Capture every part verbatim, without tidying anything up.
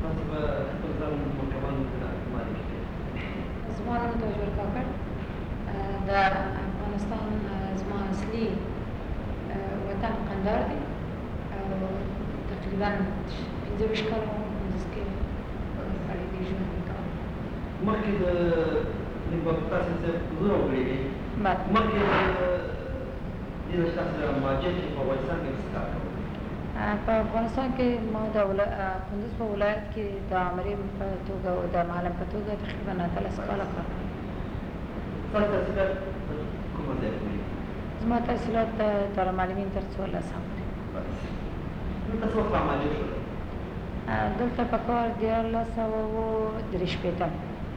تاسو به خپل ځان محکمانو ته معرفي کړئ. زما نوم تاجور کاکړ د افغانستان زما اصلي وطن قندهار دی او تقریبا پنځه ویشت کاله مو کندوز کې کړی دی ژوند مې کوم. مخکې د تاسو څه حضور وکړی دی مخکې د دې نه تاسو مهاجر چې په افغانستان کې څه کار کوئ؟ په افغانستان کې ما د کندوز په ولایت کې د امریم په توګه او د معلم په توګه تقریبا اتلس کاله کار کوم. ستاسو تحصیلات کومه ځای پورې؟ زما تحصیلات دارالمعلمین تر څوارلسم پورې. دلته څه وخت مهاجر شولئ؟ دلته په کال دیارلس سوه اووه درې شپېتم.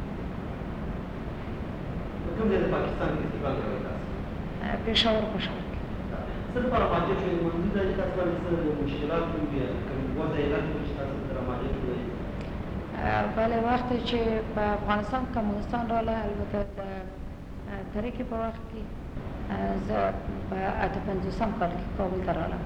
په کوم ځای د پاکستان کې استقبال کوئ تاسو؟ پېښور پېښور کې. څه لپاره مهاجر شوئ؟ منظور دا چې تاسو باندې څه مشکلات وي کوم وضع علت وي چې تاسو سره مهاجر شوئ؟ بله وخت چې په افغانستان کمونستان راغله البته د ترکې په وخت کې زه په اته پنځوسم کال کې کابل ته راغلم.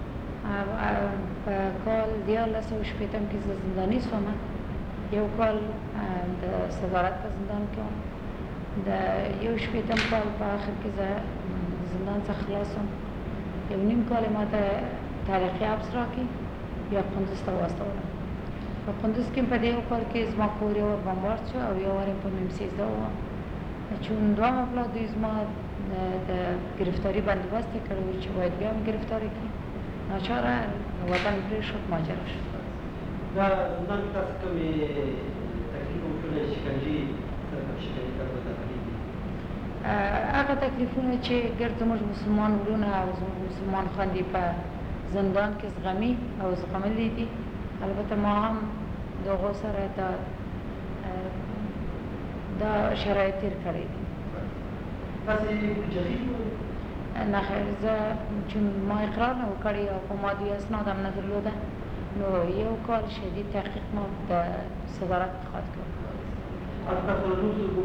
په کال دیارلس سوه شپېتم کې زه زنداني شوم. یو کال د صدارت په زندان کې وم. د یو شپېتم کال په آخر کې زه زندان څخه خلاص شوم. یو نیم کال یې ما ته تاریخي حبس راکړي بیا کندوز ته واستولم. په کندوز کې په دې یو کال کې زما کور یو وار بمبارد شو او یو وار یې په میم سیزده ووم. چون دوه مبلغ دوی زما د ګرفتاري بندوبست یې کړی و چې باید بیا هم ګرفتار یې کړي. ناچاره وطن پرېښود مهاجر شو. دا زندان کې تاسو کومې تکلیف وکړلی شکنجې شکنجې تاسو ته تکلیف دي؟ هغه تکلیفونه چې ګرد زموږ مسلمان وروڼه او زموږ مسلمان خویندې په زندان کې زغمي او زغملي دي. البته ما هم د هغو سره دا دا شرایط تېر کړی دي. تاسې مجاهد وئ؟ نه خیر، زه چون ما اقرار نه و کړی او په ما دوی اسناد هم نه درلوده نو یو کال شدید تحقیق ما د صدارت خواهد کړ. هلته تاسو له نورو سره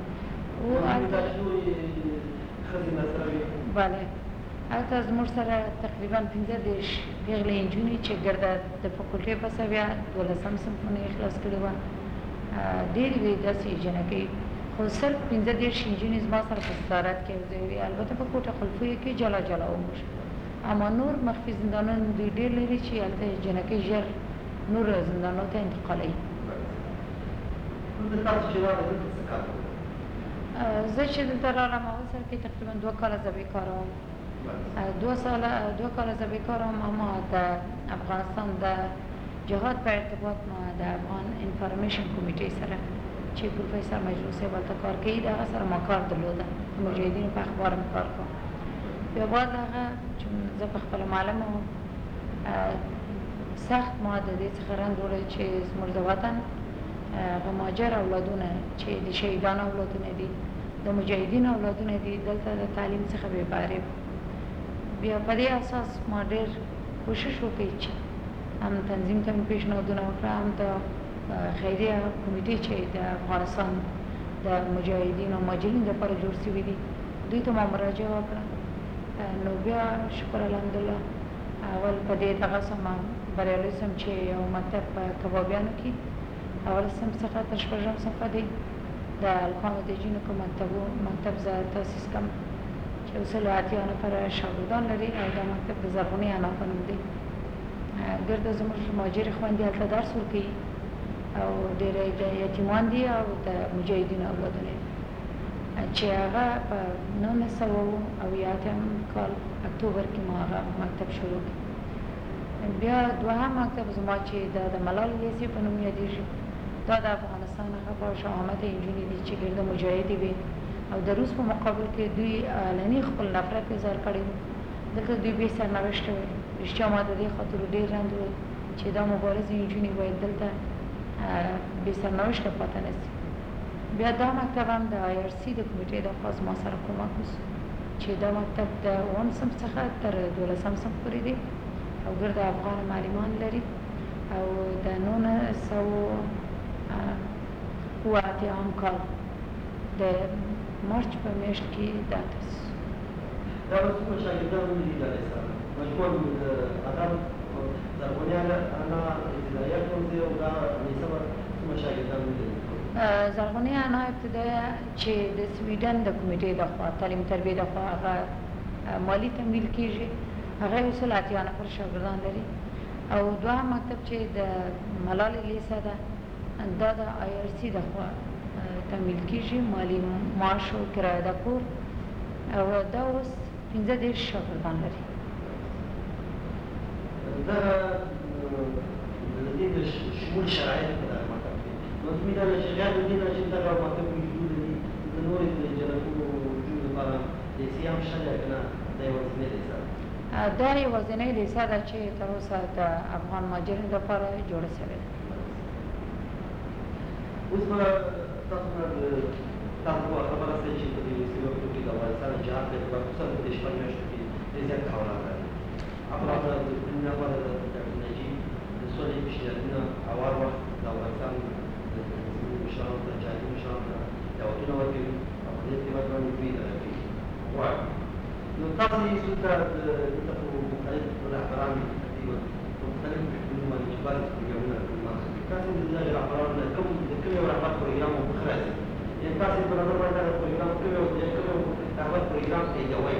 بله هلته زموږ سره تقریبا پنځه دېرش پېغلې نجونې چې ګرده د فکولټې پسه بیا دولسم صنفونه یې خلاص کړي وه. ډېرې وې داسې جنکۍ خو صرف پنځه دېرش نجونې زما سره په صدارت کې یو ځای وې. البته په کوټه خلفیو کې جلا جلا وو موږ. اما نور مخفي زندانونه دوی ډېر لري چې هلته جنکۍ ژر نور زندانونو ته انتقالوي. زه چې دلته راغلم اول سر کې تقریبا دوه کاله زه بېکاره وم. دوه ساله دوه کاله زه بېکاره وم. اما د افغانستان د جهاد په ارتباط ما د افغان انفارمیشن کمیټې سره چې پروفیسر مجروح صاحب هلته کار کوي د هغه سره ما کار درلوده. د مجاهدینو په اخبار مې کار کوم. بیا بعد هغه چون زه په خپله معلمه وم سخت ما د دې څخه رنځ وړی چې زموږ د وطن هغه مهاجر اولادونه چې د شهیدانو اولادونه دي د مجاهدینو اولادونه دي دلته د تعلیم څخه بې بهرې. بیا په دې اساس ما ډېر کوشش وکړی چې هم تنظیم ته مې پیشنهادونه وکړه هم د خیریه کمیټې چې د افغانستان د مجاهدینو او مهاجرینو لپاره جوړ شوي دي دوی ته ما مراجعه وکړه. نو بیا شکر الحمدلله اول په دې دغه سم بریالی سم چې یو مکتب په کبابیانو کې اول صنف څخه تر شپږم صنفه دی د هلکانو د جینو مکتبو مکتب زه تاسیس کړم چې اوس له اتیا نفره شاګردان لري او دا مکتب د زرغونې انا په نوم دی. ګرده زموږ مهاجرې خویندې هلته درس ورکوي او ډېری د یتیمان دي او د مجاهدینو اولادونه دي چې هغه په نولس سوه اویا اتم کال اکتوبر کې ما هغه مکتب شروع کړ. بیا دوهم مکتب زما چې دا د ملال لیسې په نوم یادېږي دا د افغانستان هغه باشهامته نجونې دي چې ګرده مجاهدې وې او د روس په مقابل کې دوی علني خپل نفرت اظهار کړی و. دلته دوی بې سرنوشته وې. رښتیا ما د دې خاطر ډېر رنځ و چې دا مبارزې نجونې باید دلته بې سرنوشته پاتې نه شي. بیا دا مکتب هم د آی آر سی د کمیټې د خوا زما سره کومک وشو چې دا مکتب د اووم صنف څخه تر دولسم صنف پورې دی او ګرده افغان معلمان لري او د نولس سوه اوه اتیایم کال د مارچ په میاشت کې دا تاسیس دا اوس کوم شاګردان دي د مجموعه د ادب زرغونې انا ابتدائیه ښوونځی او دا شاګردانو لیدل؟ زرغونې انا ابتدایه چې د سویډن د کمیټې د خوا تعلیم تربیې د خوا هغه مالي تمویل کېږي، هغه یو سل اتیا نفر شاګردان لري. او دوهم مکتب چې د ملالۍ لیسه ده، دا د آی آر سی د خوا تمویل کېږي، مالي معاش او کرایه د کور، او دا اوس پنځه دېرش شاګردان لري. دغه د دې د شمول شرایط په دغه مکتب کې نو زموږ دا چې غیر د دې نه چې دغه مکتب وجود لري، د نورې د جنتونو وجود لپاره لیسې هم شته دی که نه دا یوازینۍ لیسه ده؟ دا یوازینۍ لیسه ده چې تر اوسه د افغان مهاجرینو لپاره جوړه شوې ده. اوس به تاسو نه تاسو به خبره شئ چې په دې وروستي وختو کې د افغانستان جهاد د اعتبار خصوصا په دې شپږ میاشتو کې ډېر زیات تحولات راغلي. افغان د دنیا لپاره د ډاکټر نجیب د سولې پېشنهادونه هوار وخت د افغانستان د مشرانو ته، جهادي مشرانو ته دعوتونه ورکوي او په دې ارتباط باندې دوی دغه کوي غواړي. نو تاسو یې څو ته دلته په مختلف رهبران دي تقریبا په مختلفو فکرونو باندې چې بعضې پروګرامونه منسوب دي، تاسو د دغې رهبرانو نه کوم د کوم یو رهبر پروګرام مو ښه راځي؟ یعنې تاسو په نظر باندې دغه پروګرام کوم یو د کوم یو رهبر پروګرام ایجوئ؟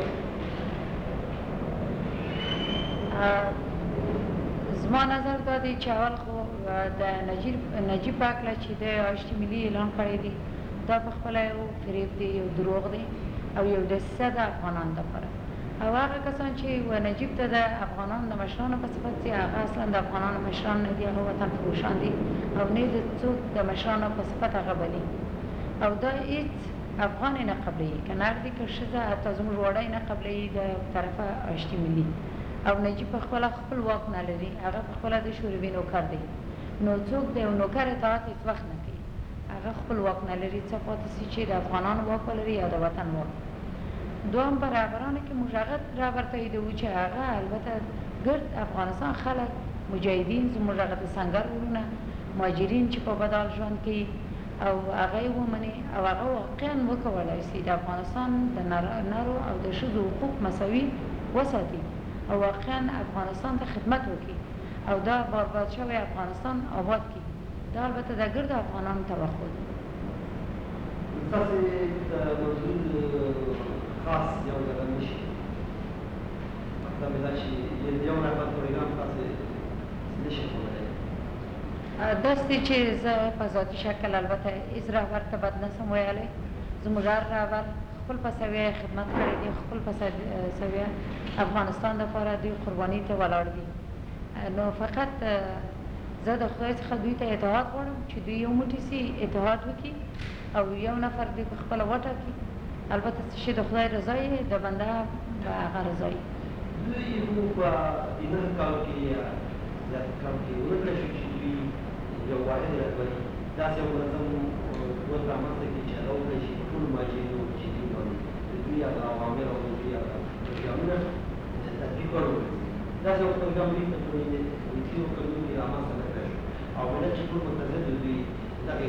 زما نظر دا دی چې اول خو د نجیب پاکله چې د اشتي ملي اعلان کړی دی، دا په خپله یو فریب دی، یو دروغ دی او یو دسیسه ده افغانانو دپاره. او هغه کسان چې نجیب ته د افغانانو د مشرانو په صفت دي، هغه اصلا د افغانانو مشران نه دي، هغه وطن فروشان دي او نه د څوک د مشرانو په صفت هغه بلي. او دا هېڅ افغان یې نه قبلوي، که نر دي که ښځه، حتی زموږ وړی نه قبلوي د طرفه اشتي ملي. او نجیب په خپله خپل واک نه لري، هغه په خپله د شوروي نوکر دی. نو څوک د یو نوکر اطاعت هېڅ وخت نه کوي، هغه خپل واک نه لري، څه پاتې شي چې د افغانانو واک ولري یا د وطن واک. دوهم په رهبرانو کې موږ هغه رهبر تاییدوو چې هغه البته ګرد افغانستان خلک مجاهدین، زموږ هغه د سنګر وروڼه مهاجرین چې په بدال ژوند کوي، او هغه یې ومني او هغه واقعا وکولی شي د افغانستان د نرو او د ښځو حقوق مساوي وساتي او واقعا افغانستان ته خدمت وکړي او دا برباد شوی افغانستان آباد کړي. دا البته د ګرد افغانانو توقع ده. تاسې د موضوع خاص یو دغه نه شي، مطلب یې دا چې یو رهبر پروګرام تاسې نه شئ کولی؟ داسې دی چې زه په ذاتي شکل البته هېڅ رهبر ته بد نه شم ویلی. زموږ هر رهبر خپل په سویه خدمت کړی دی، خپل په سویه افغانستان دپاره دوی قرباني ته ولاړ دي. نو فقط زه د خدای څخه دوی ته اتحاد غواړم چې دوی یو موټی سي، اتحاد وکړي او یو نفر دوی په خپله وټاکي، البته چې د خدای رضا یې د بنده به هغه رضا یي. دوی خو په پنځه کالو کې یا زیات کال کې ورکړی شو چې دوی یو واحد رهبري داسې یو منظم قوت رامنځته کړي چې هغه وکړی شي په ټولو مهاجرینو چې دوی باندې د دوی هغه عوامل او د دوی هغه پروګرامونه تطبیق ورکړي. داسې یو پروګرام دوی په تېرو کلونو کې رامنځته نه کړی شو او ملت چې ټول منتظر د دوی دغې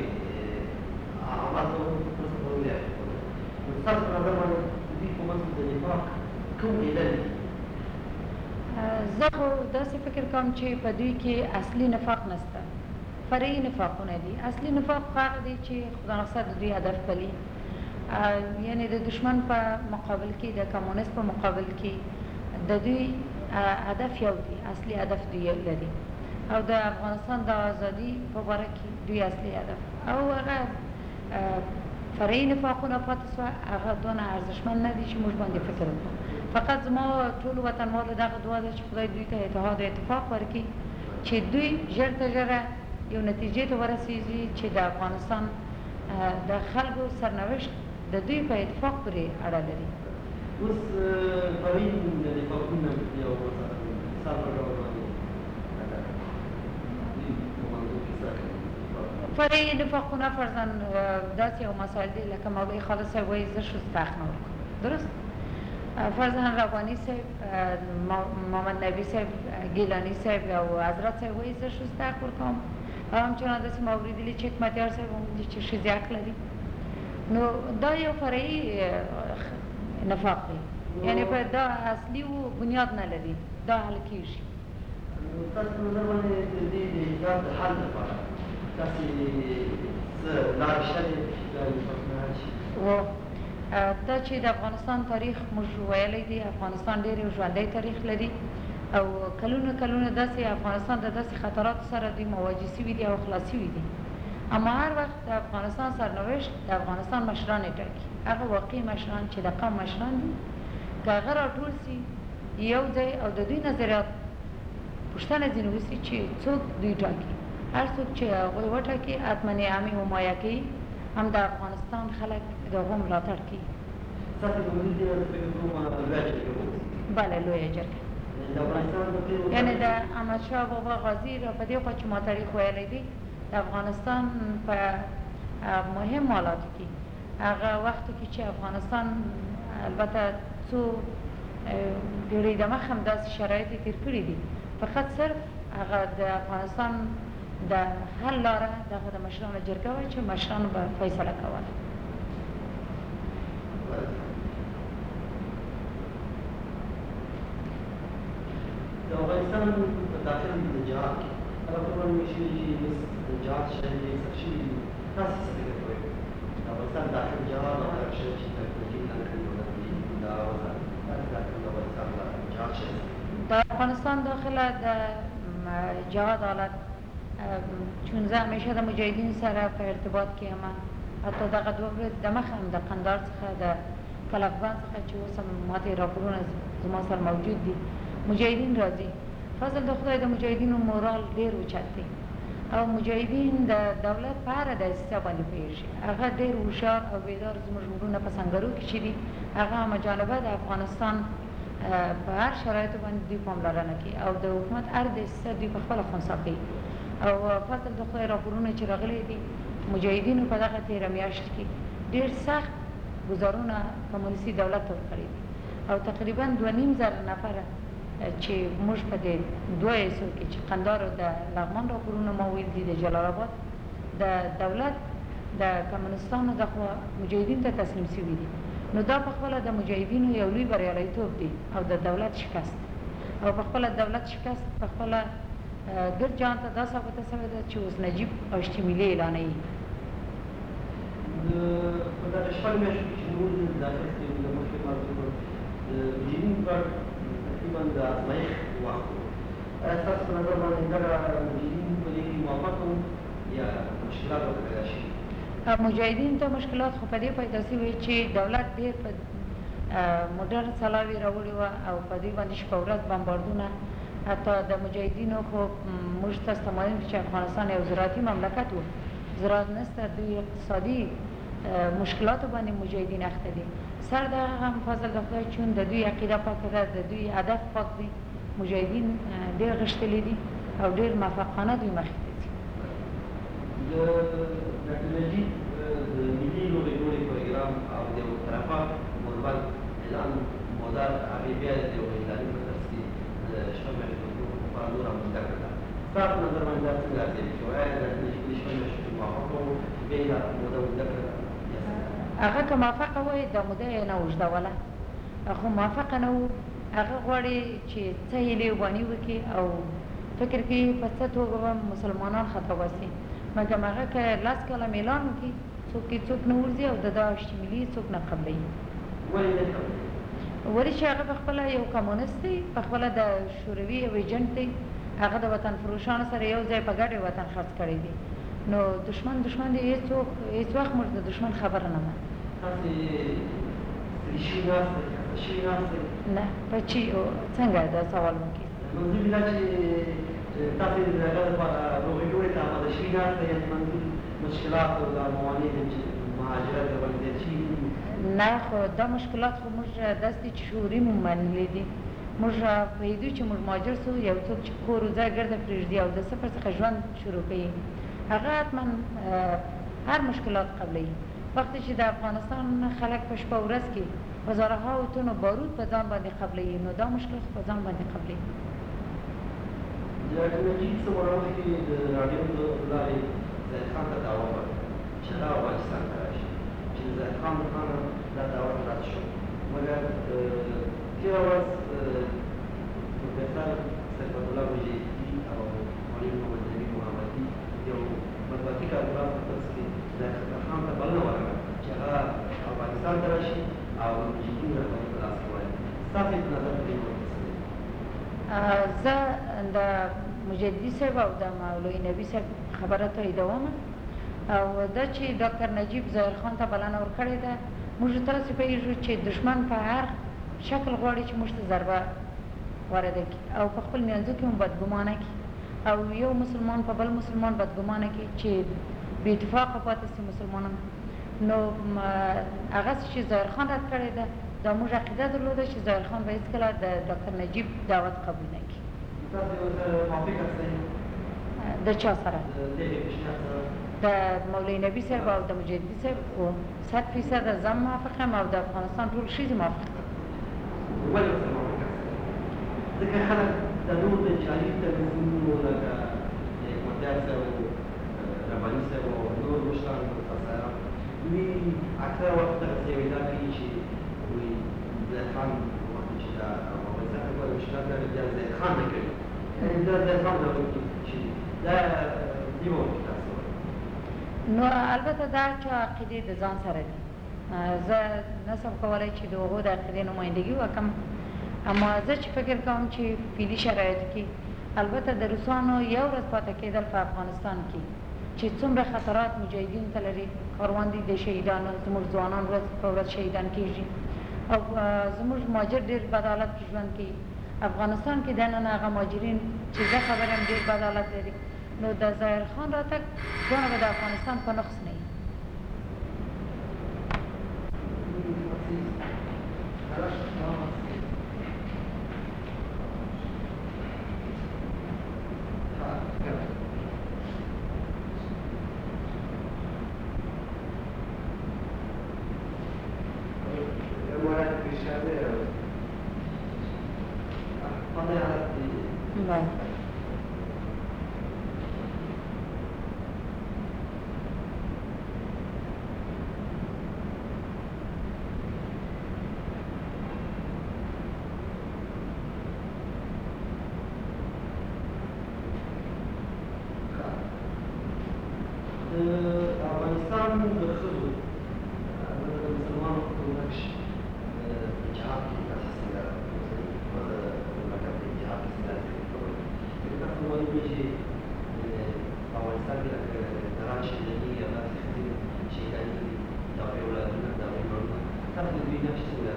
عمل کولو مرسته کولو دی. نو ستاسو په نظر باندې د دوی په منځ کې د نفاق کوم علل دي؟ زه خو داسې فکر کوم چې په دوی کې اصلي نفاق نشته، فرعي نفاقونه دي. اصلي نفاق هغه دی چې خدا نخسته د دوی هدف پلي، یعنې د دشمن په مقابل کې، د کمونیست په مقابل کې د دوی هدف یو دی، اصلي هدف دوی لري او د افغانستان د ازادي په باره کې دوی اصلي هدف او هغه فرعي نفاقونه پاتې شوه، هغه دونه ارزښتمن نه دي چې موږ باندې فکر وکړو. فقط زما ټولو وطنوالو دغه دعا ده چې خدای دوی ته اتحاد او اتفاق ورکړي چې دوی ژر تر ژره یو نتیجې ته ورسېږي چې د افغانستان د خلکو سرنوشت د دوی په اتفاق پورې اړه لري. اوس فرعي نفاقونه یو مثال په ډول باندې فرعي نفاقونه فرضاً داسې یو مسایل دي لکه مولوي خالد صاحب وایي زه ښځو ته حق نه ورکوم، درست؟ فرضاً رباني صاحب، محمد نبي صاحب، ګیلاني صاحب او حضرت صاحب وایي زه ښځو ته حق ورکوم، او همچنان داسې ما اورېدلي چې حکمتیار صاحب هم وایي چې ښځې حق لري. نو دا یو فرعي نفاق دی، یعنې په دا اصلي و بنیاد نه لري، دا حل کېږي. تاسو په نظر باندې د دې د ایجاد د حل لپاره تاسې چې د افغانستان تاریخ موږ ویلی دی، افغانستان ډېر یو ژوندی تاریخ لري او کلونه کلونه داسې افغانستان د داسې خطراتو سره دوی مواجه شوي دي او خلاص شوي دي. اما هر وخت د افغانستان سرنوشت د افغانستان مشران یې ټاکي، هغه واقعي مشران چې د قوم مشران دي، که هغه راټول سي یو ځای او د دوی نظریات پوښتنه ځینې وسي چې څوک دوی ټاکي، هر څوک چې هغوی وټاکي حتما یې همې حمایه کوي، هم د افغانستان خلک د هغو ملاتړ کوي. بله لویه جرګه یعنې د احمدشاه بابا غازي را په دې خوا چې ما تاریخ ویلی دی، د افغانستان په مهم حالاتو کې هغه وختو کې چې افغانستان البته څو پیړۍ دمخه هم داسې شرایط یې تېر کړي دي، فقط صرف هغه د افغانستان د حل لاره دغه د مشرانو جرګه وه چې مشرانو به فیصله کوله. د افغانستان په داخل کې د جهاد کې هغه خبرونه وشوي چې د جهاد شاید یې سخت شوي دي، تاسو څه فکر کوئ؟ د افغانستان داخل جهاد او هغه شی چې تکنالوژي نه کړي دا وضع داخل د افغانستان جهاد شی د افغانستان داخله د جهاد حالت چون زه همیشه د مجاهدین سره په ارتباط کې یم، حتی دغه دوه ورځې دمخه هم د قندهار څخه د کلکبند څخه چې اوس هم ماته راپورونه زما سره موجود دي مجاهدین راځي. فضل د خدای د مجاهدینو مورال ډېر اوچت دی او مجاهدین د دولت په هره دسیسه باندې پوهېږي، هغه ډېر هوښیار او بیدار زموږ وروڼه په سنګرو کې چې دي، هغه همجانبه د افغانستان په هر شرایطو باندې دوی پاملرنه کوي او د حکومت هر دسیسه دوی په خپله خنثی کوي. او فضل د خدای راپورونه چې راغلي دي مجاهدینو په دغه تېره میاشت کې ډېر سخت ګزارونه کمونیستي دولت ته ورکړي دي او تقریبا دوه نیم زره نفره چې موږ په دې دوه حصو کې چې قندهار او د لغمان راپورونه ما ویل دي د جلال آباد د دولت د کمونستانو دخوا مجاهدین ته تسلیم شوي دي، نو دا په خپله د مجاهدینو یو لوی بریالیتوب دی او د دولت شکست او په خپله دولت شکست په خپله ګرد جهان ته دا ثابته شوې ده چې اوس نجیب او اشتمالي اعلانوي. په دغه شپږ میاشتو کې چې نور داخل کړي د مخکې ما وکړ د مجاهدین کار تقریبا د ازمایښت وخت و. ایا ستاسو په نظر باندې دغه مجاهدین په دې کې موفق وو یا مشکلات ورته پیدا شوي؟ مجاهدین ته مشکلات خو په دې پیدا شوي چې دولت ډېر په موډرن سلاوي راوړې وه او په دې باندې شپه ورځ بمباردونه، حتی د مجاهدینو خو موږ تاسو ته معلوم چې افغانستان یو زراعتي مملکت و، زراعت نشته، دوی اقتصادي مشکلاتو باندې مجاهدین اخته دي. سر دغه هم فضل د خدای چون د دوی عقیده پاکه ده، د دوی هدف پاک دی، مجاهدین ډېر غښتلي دي او ډېر موفقانه دوی مخې ته ځي. د ډاکټر نجیب د ملي لوبې جوړې پروګرام او د یو طرفه منبل اعلان مدار هغې بیا د یو اعلاني په ترڅ کې د شپږ میاشتو لپاره نوره مزده کړه. ستاسو په نظر باندې دا څنګه ارزیابي شوی؟ آیا ډاکټر نجیب د شپږ میاشتو کې موفق و بیا یې موده مزده کړه؟ هغه که موفقه وای دا موده یې نه اوږدوله، خو موفقه نه و. هغه غواړي چې څه هیلې وباني وکړي او فکر کوي په څه توګه به مسلمانان خطا باسي، مګر هغه که لس کاله اعلان وکړي څوک یې څوک نه ورځي او د دا اشتمالي څوک نه قبلوي. ولې نه قبلوي؟ ولې چې هغه پخپله یو کمونست دی، پخپله د شوروي یو ایجنټ دی، هغه د وطن فروشانو سره یو ځای په ګډه وطن خرڅ کړی دی، نو دشمن دشمن دی، هېڅوک هېڅ وخت موږ د دشمن خبره نه ده. تاسې ستړي شوي ناستئ، خسته شوي ناستئ؟ نه په چی څنګه دا سوال وکړي؟ منظور دا چې تاسې د هغه لپاره لوبې جوړې ته آماده شوي ناستئ، یعنې منظور مشکلات او دا موانع دي چې مهاجرت ورباندې زیات شوي دي؟ نه خو دا مشکلات خو موږ داسې دي چې شعوري مو منلي دي، موږ پوهېدو چې موږ مهاجر سو، یو څوک چې کور و ځای ګرده پرېږدي او د صفر څخه ژوند شروع کوي، هغه حتما هر مشکلات قبلوي. وقتی چې د افغانستان خلک په شپه ورځ کې په زرهاو تنو بارود په ځان باندې قبلوي، نو دا مشکل په ځان باندې قبلوي. د ډاکټر نجیب څه وړه مخکې د راډیو له لارې زاهد خان ته دعوه ورکړه چې هغه افغانستان ته راشي، چې د زاهد خان لپاره دا دعوت رد شو، مګر تېره ورځ پروفیسر صفت الله مجیدي او مولوي محمد نبي محمدي یو مطبوعاتي کارګران په ترڅ کې زاهد خان ته بلنه ورکړه چې چې هغه افغانستان ته راشي او مجاهدین رهبري په لاس کې ولري. ستاسې په نظر په دې باندې څه دی؟ زه د مجددي صاحب او د مولوي نبي صاحب خبره تاییدوم او دا چې ډاکټر نجیب ظاهر خان ته بلنه ورکړې ده، موږ تاسې پوهېږو چې دښمن په هر شکل غواړي چې موږ ته ضربه وارده کړي او په خپل منځو کې هم بدګمانه کړي او یو مسلمان په بل مسلمان بدګمانه کړي چې بې اتفاقه پاتې شي مسلمانان. نو هغه چې ظاهر خان رد کړې ده، دا موږ عقیده درلوده چې ظاهر خان به هېڅکله د ډاکټر نجیب دعوت قبول نه کړي. تاسې ورسره موافق هستئ؟ د چا سره؟ د دې پیشنهاد سره؟ د مولوي نبي صاحب او د مجددي صاحب صد فیصده زه موافق یم او د افغانستان ټول ښځې موافق دي. ولې ورسره موافق هستئ؟ ځکه خلک د نور د جعلي تلویزیونونو لکه احمدیار صاحب او رباني صاحب او نور مشران مفسران دوی اکثره وخت دغسې وینا کوي چې وایي زید خان وخت چې د افغانستان لپاره مشکلات لري بیا زید خان نه کوي، یعنې دا زید خان ډول چې دا دې باندې تاسو وایي. نو البته دا چا عقیدې د ځان سره دي، زه نشم کولی چې د هغو د عقیدې نمایندګي وکړم، اما زه چې فکر کوم چې فعلي شرایطو کې البته د روسانو یو ورځ پاتې کېدل په افغانستان کې چې څومره خطرات مجاهدینو ته لري، کاروان دي د شهیدانو، زموږ ځوانان ورځ په ورځ شهیدان کېږي او زموږ مهاجر ډېر بد حالت کې ژوند کوي. افغانستان کې دننه هغه مهاجرین چې زه خبر یم ډېر بد حالت لري، نو د ظاهر خان راتګ دونه به د افغانستان په نقص نه وي. افغانستان د ښځو د مسلمانانو په نقش په جهاد کې تاسې څنګه په مملکت کې جهاد کې څنګه کوئ؟ ځکه تاسو معلوم وي چې په افغانستان کې لکه دران شهیداني یا داسې ښځې شهیداني دي، د هغوی اولادونه د هغوی مړونه، تاسو د دوی نقش څنګه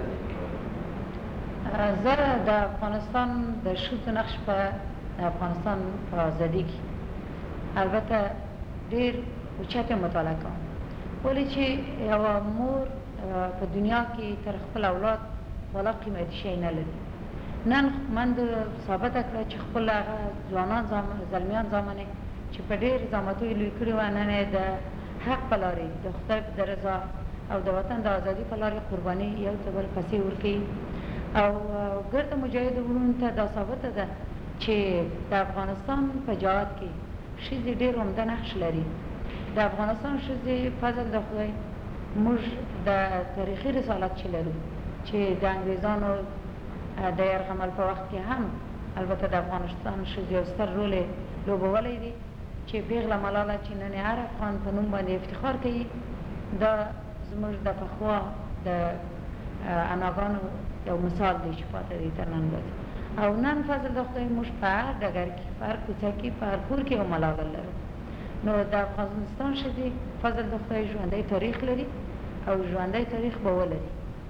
زه د افغانستان د ښځو نقش په افغانستان په ازادي کې البته ډېر اوچته مطالعه کوم، ولې چې یوه مور په دنیا کې تر خپل اولاد والا قیمتي شی نه لري. نن من ثابته کړه چې خپل هغه ځوانان زلمیان زامنې چې په ډېر زحمتو یې لوی کړي وو، نن یې د حق په لارې د خدای د رضا او د وطن د ازادي په لارې قرباني یو څه بل پسې ورکوي او ګرده مجاهد وروڼو ته دا ثابته ده چې د افغانستان په جهاد کې ښځې ډېر عمده نقش لري. د افغانستان ښځې فضل د خدای موږ د تاریخي رسالت چې لرو چې د انګریزانو د یرغمل په وخت کې هم البته د افغانستان ښځې یو ستر رول یې لوبولی دی چې پیغله ملاله چې نن هر افغان په نوم باندې افتخار کوي، دا زموږ د پخوا د اناګانو یو مثال دی چې پاتې دی تر نن ورځې. او نن فضل د خدای موږ په هر ډګر کې په هر کوڅه کې په هر کور کې یو ملاله لرو. نو د افغانستان ښځې فضل د خدای ژوندی تاریخ لري او ژوندی تاریخ به ولري.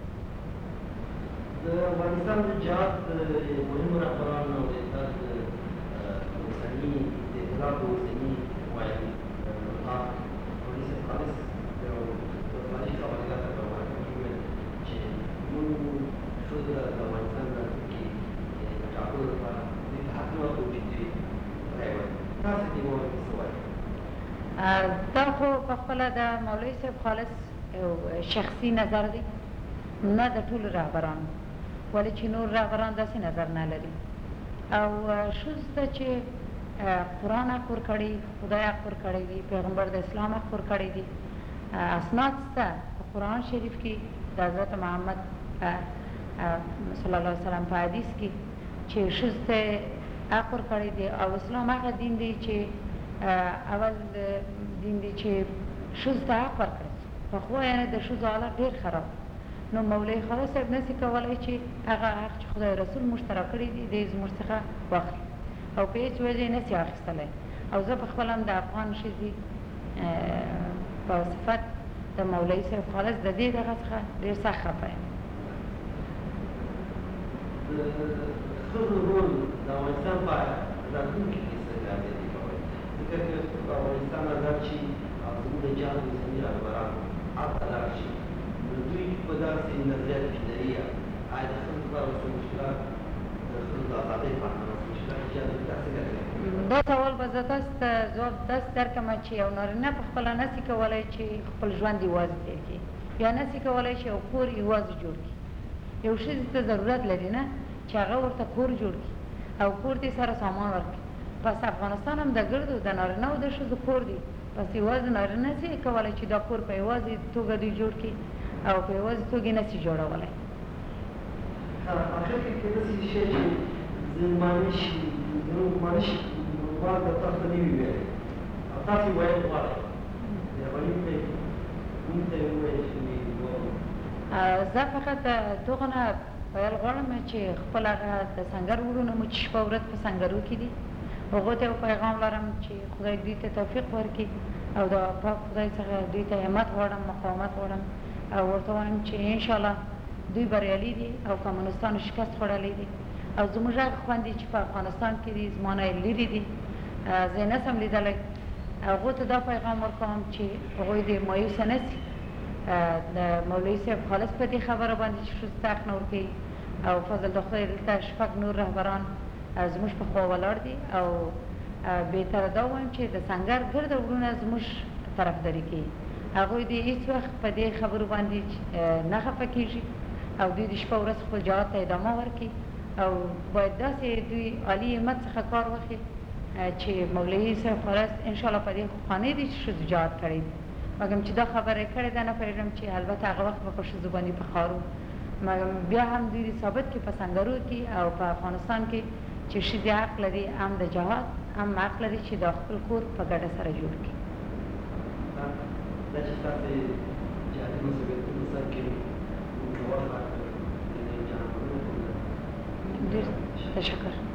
د افغانستان د جهاد مهمو رهبرانو او د اتحاد اوسني د ائتلاف د اوسني وایي مطاق مولوي صاحب خالص یو افغاني خبرګار ته په واقع کې وویل چې موږ ښځو د افغانستان راتلونکي د ټاکلو لپاره دوی ته حتما وجود دی رایې ورکړي. تاسو دې باندې څه وایي؟ دا خو په خپله د مولوي صاحب خالص یو شخصي نظر دی، نه د ټولو رهبرانو، ولې چې نور رهبران داسې نظر نه لري. او ښځو ته چې قرآن حق ورکړی، خدای حق ورکړی دی، پیغمبر د اسلام حق ورکړی دی، اسناد شته په قرآن شریف کې د حضرت محمد صلی الله علیه وسلم په حدیث کې چې ښځو ته حق ورکړی دی او اسلام هغه دین دی چې اول دین دی چې ښځو ته حق ورکړی پخوا یعنې د ښځو حالت ډېر خراب. نو مولوي خالص صاحب نشي کولی چې هغه حق چې خدای رسول موږ ته راکړی دی دی زموږ څخه واخلي او په هېڅ وجه یې نشي اخیستلی. او زه په خپله هم د افغان ښځې په صفت د مولوي صاحب خالص د دې دغه څخه ډېر سخت خفه یم. د ښځو رول د افغانستان په راتلونکي کې څنګه دی کولی؟ ځکه چې په افغانستان اگر چې زموږ د جهاد اسلامي رهبران هلته لاړ شي نو دوی په داسې نظریات کې لري آیا د ښځو لپاره څه مشکلات د ښځو د ازادۍ په اړه مشکلات ایجاد کړي دا څنګه کوي؟ دا سوال به زه تاسو ته ځواب داسې درکړم چې یو نارینه په خپله نسي کولی چې خپل ژوند یوازې تېر کړي یا نسي کولی چې یو کور یوازې جوړ کړي. یو ښځې ته ضرورت لري نه چې هغه ورته کور جوړ کړي او کور دې سره سامان ورکړي. بس افغانستان هم د ګردو د نارینه او د ښځو کور دی. بس یوازې نارینه نسي کولی چې دا کور په یوازې توګه دوی جوړ کړي او په یوازې توګه یې نسي جوړولی. آخر کې داسې شی چې زه معنی شي زموږ معنی شي غواړم د تاسو نه وي ویلی او تاسې ویل غواړئ مهرباني وکړئ موږ ته یې ووایئ چې زه فقط دغه نه ویل غواړم چې خپل هغه د سنګر وروڼه مو چې شپه ورځ په سنګرو کې دي هغو ته یو پیغام لرم چې خدای دوی ته توفیق ورکړي او د پاک خدای څخه دوی ته همت غواړم مقاومت غواړم او ورته وایم چې انشاءالله دوی بریالي دي او کمونستانو شکست خوړلی دي او زموږ هغه خویندې چې په افغانستان کې دي زما نه یې لرې دي زه یې نسم لیدلی هغو ته دا پیغام ورکوم چې هغوی دې مایوسه نه سي. د مولوي صاحب خالص په دې خبره باندې چې ښځو ته حق نه ورکوي او فضل د خدای دلته شپږ نور رهبران زموږ په خوا ولاړ دي او بهتره دا ووایم چې د سنګر ګرده وروڼه زموږ طرفداري کوي هغوی دې هېڅ وخت په دې خبرو باندې نه خفه کېږي او دوی د شپه ورځ خپل جهاد ته ادامه ورکړي او باید داسې دوی عالي همت څخه کار واخلي چې مولوي صاحب خالص انشاءالله په دې خوانې دي چې ښځو جهاد کړی دی. مګم چې دا خبره یې کړې ده نه پوهېږم چې البته هغه وخت به په ښځو باندې په خارو مګم بیا هم دوی ثابت کړي په سنګرو کې او په افغانستان کې چې ښځې حق لري هم د جهاد هم حق لري چې دا خپل کور په ګډه سره جوړ کړي. دا چې ستاسې جهادي مسؤلیتونو سر کې جواب راکړئ ډېر تشکر.